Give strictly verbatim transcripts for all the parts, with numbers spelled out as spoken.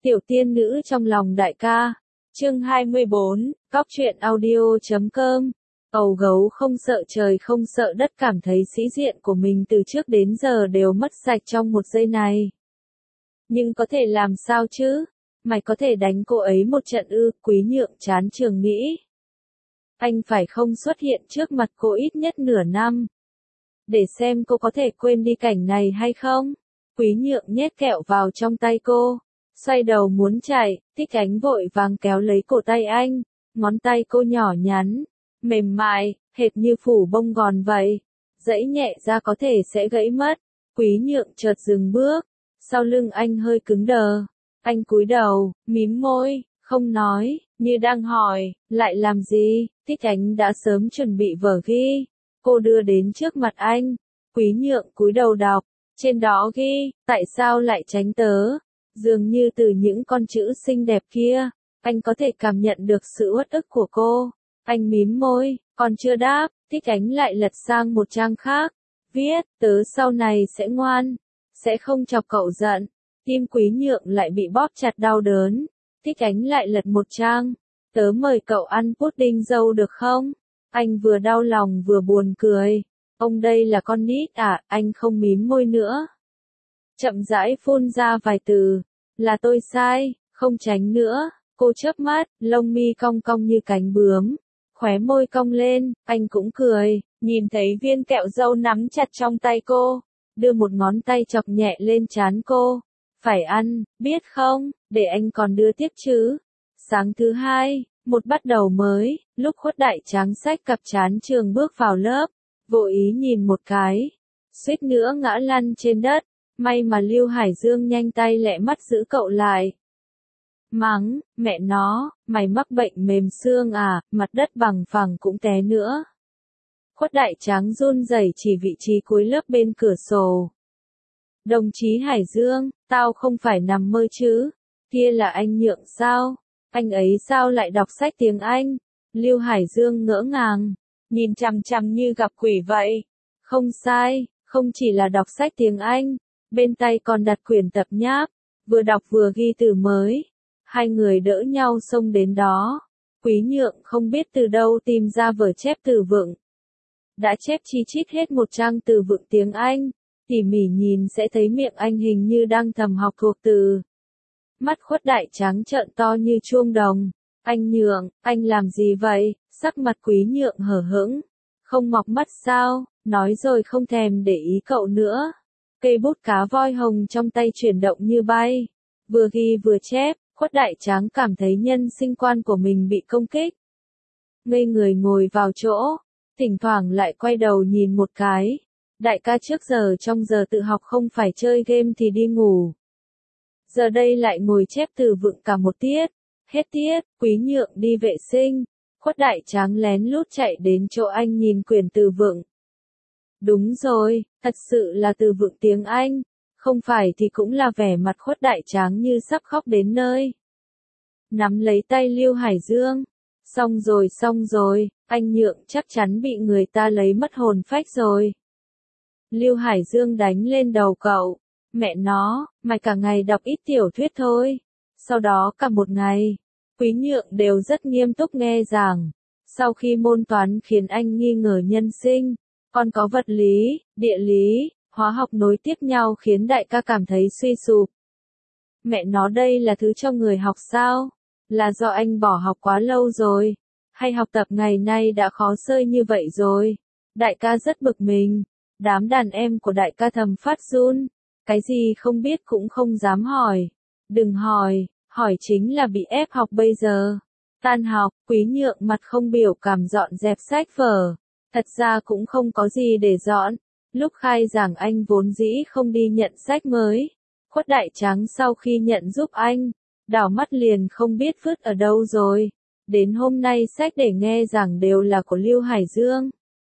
Tiểu tiên nữ trong lòng đại ca. Chương hai mươi bốn, Góc truyện audio chấm com. Ầu gấu không sợ trời không sợ đất cảm thấy sĩ diện của mình từ trước đến giờ đều mất sạch trong một giây này. Nhưng có thể làm sao chứ? Mày có thể đánh cô ấy một trận ư? Quý Nhượng chán trường nghĩ. Anh phải không xuất hiện trước mặt cô ít nhất nửa năm. Để xem cô có thể quên đi cảnh này hay không? Quý Nhượng nhét kẹo vào trong tay cô. Xoay đầu muốn chạy, Thích Ánh vội vàng kéo lấy cổ tay anh. Ngón tay cô nhỏ nhắn, mềm mại, hệt như phủ bông gòn vậy. Dẫy nhẹ ra có thể sẽ gãy mất. Quý Nhượng chợt dừng bước. Sau lưng anh hơi cứng đờ. Anh cúi đầu, mím môi, không nói, như đang hỏi, lại làm gì? Thích Ánh đã sớm chuẩn bị vở ghi. Cô đưa đến trước mặt anh. Quý Nhượng cúi đầu đọc. Trên đó ghi, tại sao lại tránh tớ? Dường như từ những con chữ xinh đẹp kia, anh có thể cảm nhận được sự uất ức của cô. Anh mím môi, còn chưa đáp, Thích Ánh lại lật sang một trang khác. Viết, tớ sau này sẽ ngoan, sẽ không chọc cậu giận. Tim Quý Nhượng lại bị bóp chặt đau đớn. Thích Ánh lại lật một trang. Tớ mời cậu ăn pudding dâu được không? Anh vừa đau lòng vừa buồn cười. Ông đây là con nít à? Anh không mím môi nữa. Chậm rãi phun ra vài từ. Là tôi sai, không tránh nữa. Cô chớp mắt, lông mi cong cong như cánh bướm. Khóe môi cong lên, anh cũng cười. Nhìn thấy viên kẹo dâu nắm chặt trong tay cô. Đưa một ngón tay chọc nhẹ lên trán cô. Phải ăn, biết không, để anh còn đưa tiếp chứ. Sáng thứ hai, một bắt đầu mới, lúc Khuất Đại Tráng xách cặp trán trường bước vào lớp. Vô ý nhìn một cái. Suýt nữa ngã lăn trên đất. May mà Lưu Hải Dương nhanh tay lẹ mắt giữ cậu lại. Mắng, mẹ nó, mày mắc bệnh mềm xương à, mặt đất bằng phẳng cũng té nữa. Khuất Đại Tráng run rẩy chỉ vị trí cuối lớp bên cửa sổ. Đồng chí Hải Dương, tao không phải nằm mơ chứ, kia là anh Nhượng sao, anh ấy sao lại đọc sách tiếng Anh? Lưu Hải Dương ngỡ ngàng, nhìn chằm chằm như gặp quỷ vậy. Không sai, không chỉ là đọc sách tiếng Anh. Bên tay còn đặt quyển tập nháp, vừa đọc vừa ghi từ mới. Hai người đỡ nhau xông đến đó. Quý Nhượng không biết từ đâu tìm ra vở chép từ vựng. Đã chép chi chít hết một trang từ vựng tiếng Anh. Tỉ mỉ nhìn sẽ thấy miệng anh hình như đang thầm học thuộc từ. Mắt Khuất Đại Tráng trợn to như chuông đồng. Anh Nhượng, anh làm gì vậy? Sắc mặt Quý Nhượng hở hững. Không mọc mắt sao? Nói rồi không thèm để ý cậu nữa. Cây bút cá voi hồng trong tay chuyển động như bay. Vừa ghi vừa chép, Khuất Đại Tráng cảm thấy nhân sinh quan của mình bị công kích. Ngây người ngồi vào chỗ, thỉnh thoảng lại quay đầu nhìn một cái. Đại ca trước giờ trong giờ tự học không phải chơi game thì đi ngủ. Giờ đây lại ngồi chép từ vựng cả một tiết. Hết tiết, Quý Nhượng đi vệ sinh. Khuất Đại Tráng lén lút chạy đến chỗ anh nhìn quyển từ vựng. Đúng rồi, thật sự là từ vựng tiếng Anh, không phải thì cũng là vẻ mặt Khuất Đại Tráng như sắp khóc đến nơi. Nắm lấy tay Lưu Hải Dương, xong rồi xong rồi, anh Nhượng chắc chắn bị người ta lấy mất hồn phách rồi. Lưu Hải Dương đánh lên đầu cậu, mẹ nó, mày cả ngày đọc ít tiểu thuyết thôi, sau đó cả một ngày, Quý Nhượng đều rất nghiêm túc nghe giảng, sau khi môn toán khiến anh nghi ngờ nhân sinh. Còn có vật lý, địa lý, hóa học nối tiếp nhau khiến đại ca cảm thấy suy sụp. Mẹ nó đây là thứ cho người học sao? Là do anh bỏ học quá lâu rồi? Hay học tập ngày nay đã khó xơi như vậy rồi? Đại ca rất bực mình. Đám đàn em của đại ca thầm phát run. Cái gì không biết cũng không dám hỏi. Đừng hỏi, hỏi chính là bị ép học bây giờ. Tan học, Quý Nhượng mặt không biểu cảm dọn dẹp sách vở. Thật ra cũng không có gì để dọn. Lúc khai giảng anh vốn dĩ không đi nhận sách mới. Khuất Đại Tráng sau khi nhận giúp anh, đảo mắt liền không biết vứt ở đâu rồi. Đến hôm nay sách để nghe giảng đều là của Lưu Hải Dương.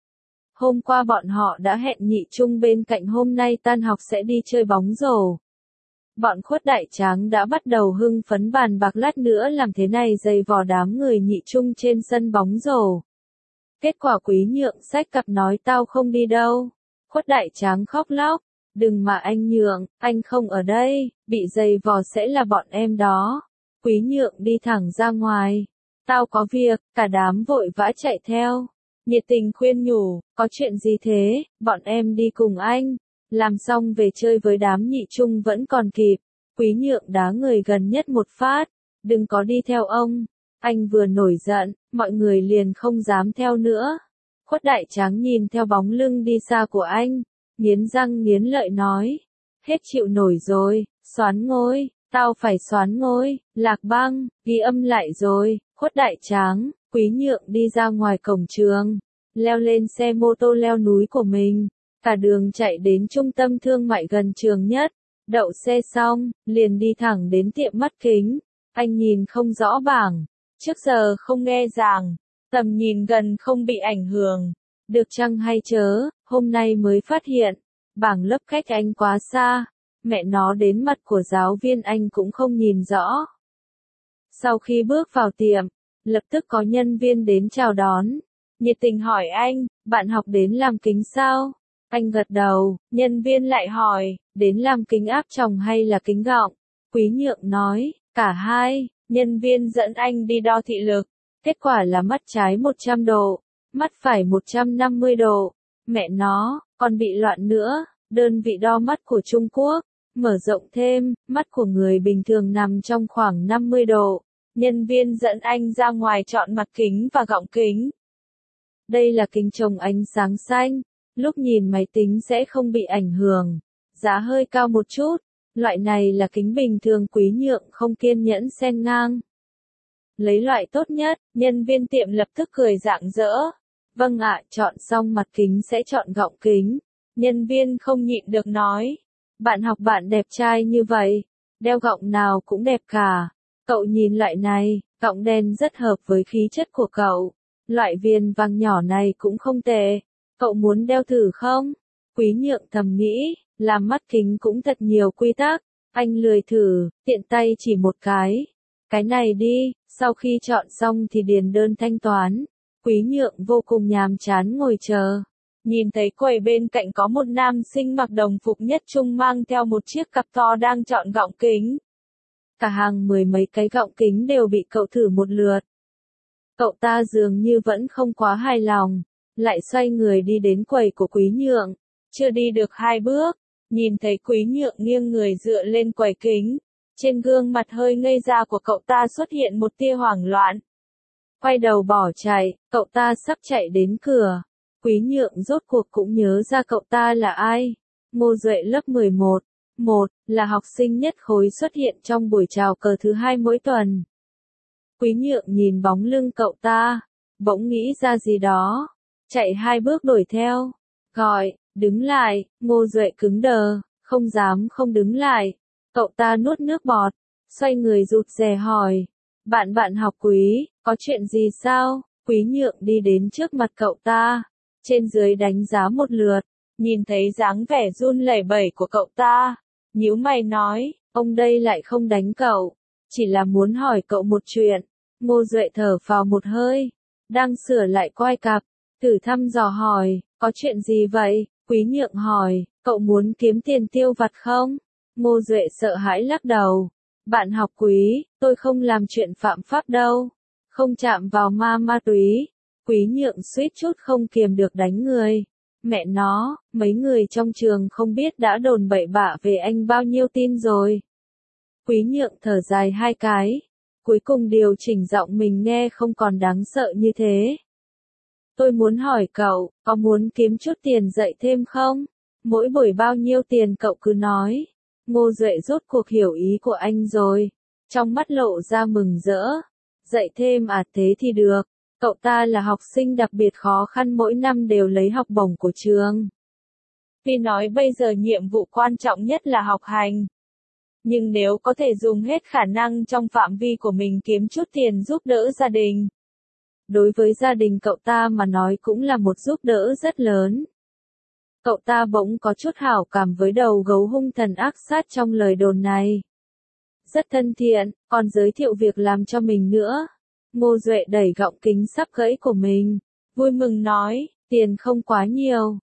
Hôm qua bọn họ đã hẹn nhị chung bên cạnh hôm nay tan học sẽ đi chơi bóng rổ. Bọn Khuất Đại Tráng đã bắt đầu hưng phấn bàn bạc lát nữa làm thế này dày vò đám người nhị chung trên sân bóng rổ. Kết quả Quý Nhượng xách cặp nói tao không đi đâu. Khuất Đại Tráng khóc lóc. Đừng mà anh nhượng, anh không ở đây, bị giày vò sẽ là bọn em đó. Quý Nhượng đi thẳng ra ngoài. Tao có việc, cả đám vội vã chạy theo. Nhiệt Tình khuyên nhủ, có chuyện gì thế, bọn em đi cùng anh. Làm xong về chơi với đám nhị trung vẫn còn kịp. Quý Nhượng đá người gần nhất một phát. Đừng có đi theo ông. Anh vừa nổi giận, mọi người liền không dám theo nữa. Khuất Đại Tráng nhìn theo bóng lưng đi xa của anh, nghiến răng nghiến lợi nói. Hết chịu nổi rồi, xoán ngôi, tao phải xoán ngôi, Lạc Băng, ghi âm lại rồi. Khuất Đại Tráng, Quý Nhượng đi ra ngoài cổng trường, leo lên xe mô tô leo núi của mình, cả đường chạy đến trung tâm thương mại gần trường nhất, đậu xe xong, liền đi thẳng đến tiệm mắt kính. Anh nhìn không rõ bảng, trước giờ không nghe giảng, tầm nhìn gần không bị ảnh hưởng. Được chăng hay chớ, hôm nay mới phát hiện, bảng lớp cách anh quá xa, mẹ nó đến mặt của giáo viên anh cũng không nhìn rõ. Sau khi bước vào tiệm, lập tức có nhân viên đến chào đón. Nhiệt Tình hỏi anh, bạn học đến làm kính sao? Anh gật đầu, nhân viên lại hỏi, đến làm kính áp tròng hay là kính gọng? Quý Nhượng nói, cả hai. Nhân viên dẫn anh đi đo thị lực. Kết quả là mắt trái một trăm độ, mắt phải một trăm năm mươi độ. Mẹ nó, còn bị loạn nữa. Đơn vị đo mắt của Trung Quốc, mở rộng thêm, mắt của người bình thường nằm trong khoảng năm mươi độ. Nhân viên dẫn anh ra ngoài chọn mặt kính và gọng kính. Đây là kính trồng ánh sáng xanh, lúc nhìn máy tính sẽ không bị ảnh hưởng. Giá hơi cao một chút. Loại này là kính bình thường. Quý Nhượng không kiên nhẫn xen ngang. Lấy loại tốt nhất, nhân viên tiệm lập tức cười rạng rỡ. Vâng ạ, chọn xong mặt kính sẽ chọn gọng kính. Nhân viên không nhịn được nói. Bạn học bạn đẹp trai như vậy, đeo gọng nào cũng đẹp cả. Cậu nhìn loại này, gọng đen rất hợp với khí chất của cậu. Loại viền vàng nhỏ này cũng không tệ. Cậu muốn đeo thử không? Quý Nhượng thầm nghĩ. Làm mắt kính cũng thật nhiều quy tắc, anh lười thử, tiện tay chỉ một cái. Cái này đi, sau khi chọn xong thì điền đơn thanh toán. Quý Nhượng vô cùng nhàm chán ngồi chờ. Nhìn thấy quầy bên cạnh có một nam sinh mặc đồng phục nhất trung mang theo một chiếc cặp to đang chọn gọng kính. Cả hàng mười mấy cái gọng kính đều bị cậu thử một lượt. Cậu ta dường như vẫn không quá hài lòng, lại xoay người đi đến quầy của Quý Nhượng. Chưa đi được hai bước, nhìn thấy Quý Nhượng nghiêng người dựa lên quầy kính, trên gương mặt hơi ngây ra của cậu ta xuất hiện một tia hoảng loạn. Quay đầu bỏ chạy, cậu ta sắp chạy đến cửa. Quý Nhượng rốt cuộc cũng nhớ ra cậu ta là ai. Ngô Duệ lớp mười một, một, là học sinh nhất khối xuất hiện trong buổi chào cờ thứ hai mỗi tuần. Quý Nhượng nhìn bóng lưng cậu ta, bỗng nghĩ ra gì đó, chạy hai bước đuổi theo, gọi, đứng lại. Ngô Duệ cứng đờ, không dám không đứng lại. Cậu ta nuốt nước bọt, xoay người rụt rè hỏi, bạn bạn học Quý, có chuyện gì sao? Quý Nhượng đi đến trước mặt cậu ta, trên dưới đánh giá một lượt, nhìn thấy dáng vẻ run lẩy bẩy của cậu ta, nhíu mày nói, ông đây lại không đánh cậu, chỉ là muốn hỏi cậu một chuyện. Ngô Duệ thở phào một hơi, đang sửa lại quai cặp, thử thăm dò hỏi, có chuyện gì vậy? Quý Nhượng hỏi, cậu muốn kiếm tiền tiêu vặt không? Ngô Duệ sợ hãi lắc đầu, bạn học Quý, tôi không làm chuyện phạm pháp đâu, không chạm vào ma ma túy. Quý Nhượng suýt chút không kiềm được đánh người. Mẹ nó, mấy người trong trường không biết đã đồn bậy bạ về anh bao nhiêu tin rồi. Quý Nhượng thở dài hai cái, cuối cùng điều chỉnh giọng mình nghe không còn đáng sợ như thế. Tôi muốn hỏi cậu, có muốn kiếm chút tiền dạy thêm không? Mỗi buổi bao nhiêu tiền cậu cứ nói. Ngô Duệ rốt cuộc hiểu ý của anh rồi. Trong mắt lộ ra mừng rỡ. Dạy thêm à, thế thì được. Cậu ta là học sinh đặc biệt khó khăn, mỗi năm đều lấy học bổng của trường. Vì nói bây giờ nhiệm vụ quan trọng nhất là học hành. Nhưng nếu có thể dùng hết khả năng trong phạm vi của mình kiếm chút tiền giúp đỡ gia đình. Đối với gia đình cậu ta mà nói cũng là một giúp đỡ rất lớn. Cậu ta bỗng có chút hảo cảm với đầu gấu hung thần ác sát trong lời đồn này. Rất thân thiện, còn giới thiệu việc làm cho mình nữa. Ngô Duệ đẩy gọng kính sắp gãy của mình, vui mừng nói, tiền không quá nhiều,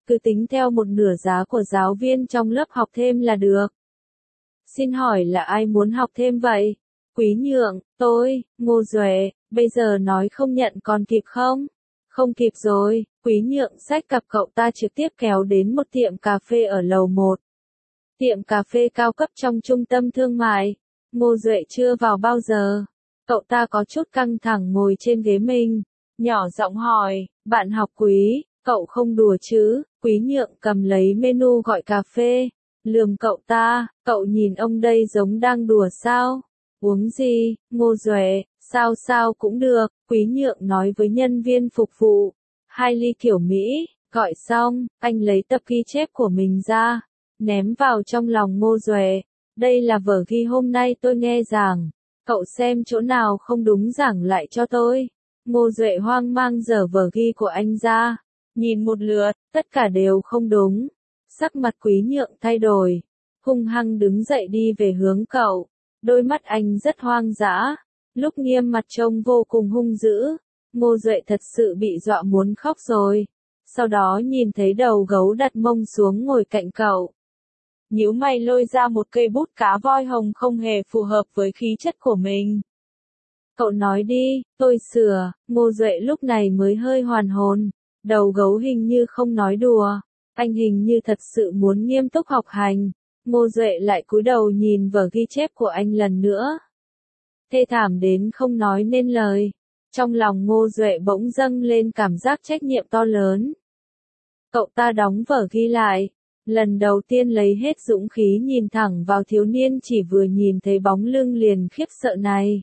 cứ tính theo một nửa giá của giáo viên trong lớp học thêm là được. Xin hỏi là ai muốn học thêm vậy? Quý Nhượng, tôi, Ngô Duệ, bây giờ nói không nhận còn kịp không? Không kịp rồi, Quý Nhượng xách cặp cậu ta trực tiếp kéo đến một tiệm cà phê ở lầu một. Tiệm cà phê cao cấp trong trung tâm thương mại. Ngô Duệ chưa vào bao giờ. Cậu ta có chút căng thẳng ngồi trên ghế mình. Nhỏ giọng hỏi, bạn học Quý, cậu không đùa chứ? Quý Nhượng cầm lấy menu gọi cà phê. Lườm cậu ta, cậu nhìn ông đây giống đang đùa sao? Uống gì? Ngô Duệ, sao sao cũng được, Quý Nhượng nói với nhân viên phục vụ. Hai ly kiểu Mỹ, gọi xong, anh lấy tập ghi chép của mình ra, ném vào trong lòng Ngô Duệ. Đây là vở ghi hôm nay tôi nghe giảng, cậu xem chỗ nào không đúng giảng lại cho tôi. Ngô Duệ hoang mang giở vở ghi của anh ra, nhìn một lượt, tất cả đều không đúng. Sắc mặt Quý Nhượng thay đổi, hung hăng đứng dậy đi về hướng cậu. Đôi mắt anh rất hoang dã, lúc nghiêm mặt trông vô cùng hung dữ. Ngô Duệ thật sự bị dọa muốn khóc rồi. Sau đó nhìn thấy đầu gấu đặt mông xuống ngồi cạnh cậu. Nhíu mày lôi ra một cây bút cá voi hồng không hề phù hợp với khí chất của mình. Cậu nói đi, tôi sửa. Ngô Duệ lúc này mới hơi hoàn hồn. Đầu gấu hình như không nói đùa. Anh hình như thật sự muốn nghiêm túc học hành. Ngô Duệ lại cúi đầu nhìn vở ghi chép của anh lần nữa. Thê thảm đến không nói nên lời. Trong lòng Ngô Duệ bỗng dâng lên cảm giác trách nhiệm to lớn. Cậu ta đóng vở ghi lại. Lần đầu tiên lấy hết dũng khí nhìn thẳng vào thiếu niên chỉ vừa nhìn thấy bóng lưng liền khiếp sợ này.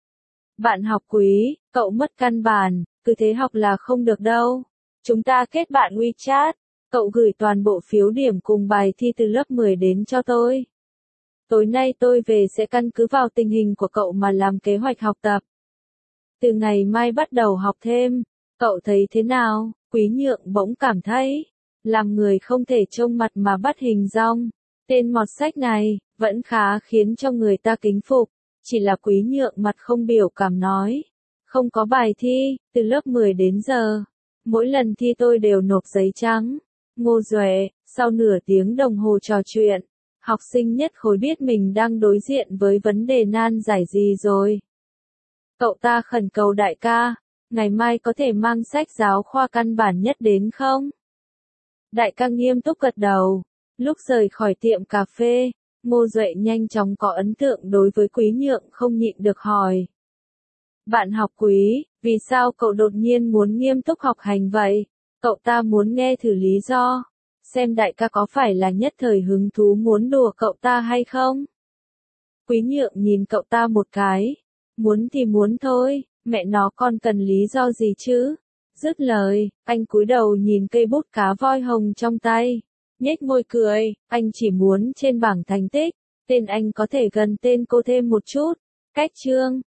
Bạn học Quý, cậu mất căn bản, cứ thế học là không được đâu. Chúng ta kết bạn WeChat. Cậu gửi toàn bộ phiếu điểm cùng bài thi từ lớp mười đến cho tôi. Tối nay tôi về sẽ căn cứ vào tình hình của cậu mà làm kế hoạch học tập. Từ ngày mai bắt đầu học thêm. Cậu thấy thế nào? Quý Nhượng bỗng cảm thấy, làm người không thể trông mặt mà bắt hình dong. Tên mọt sách này, vẫn khá khiến cho người ta kính phục. Chỉ là Quý Nhượng mặt không biểu cảm nói. Không có bài thi, từ lớp mười đến giờ. Mỗi lần thi tôi đều nộp giấy trắng. Ngô Duệ, sau nửa tiếng đồng hồ trò chuyện, học sinh nhất khối biết mình đang đối diện với vấn đề nan giải gì rồi. Cậu ta khẩn cầu đại ca, ngày mai có thể mang sách giáo khoa căn bản nhất đến không? Đại ca nghiêm túc gật đầu. Lúc rời khỏi tiệm cà phê, Ngô Duệ nhanh chóng có ấn tượng đối với Quý Nhượng không nhịn được hỏi. Bạn học Quý, vì sao cậu đột nhiên muốn nghiêm túc học hành vậy? Cậu ta muốn nghe thử lý do, xem đại ca có phải là nhất thời hứng thú muốn đùa cậu ta hay không? Quý Nhượng nhìn cậu ta một cái, muốn thì muốn thôi, mẹ nó còn cần lý do gì chứ? Dứt lời, anh cúi đầu nhìn cây bút cá voi hồng trong tay, nhếch môi cười, anh chỉ muốn trên bảng thành tích, tên anh có thể gần tên cô thêm một chút. Cách chương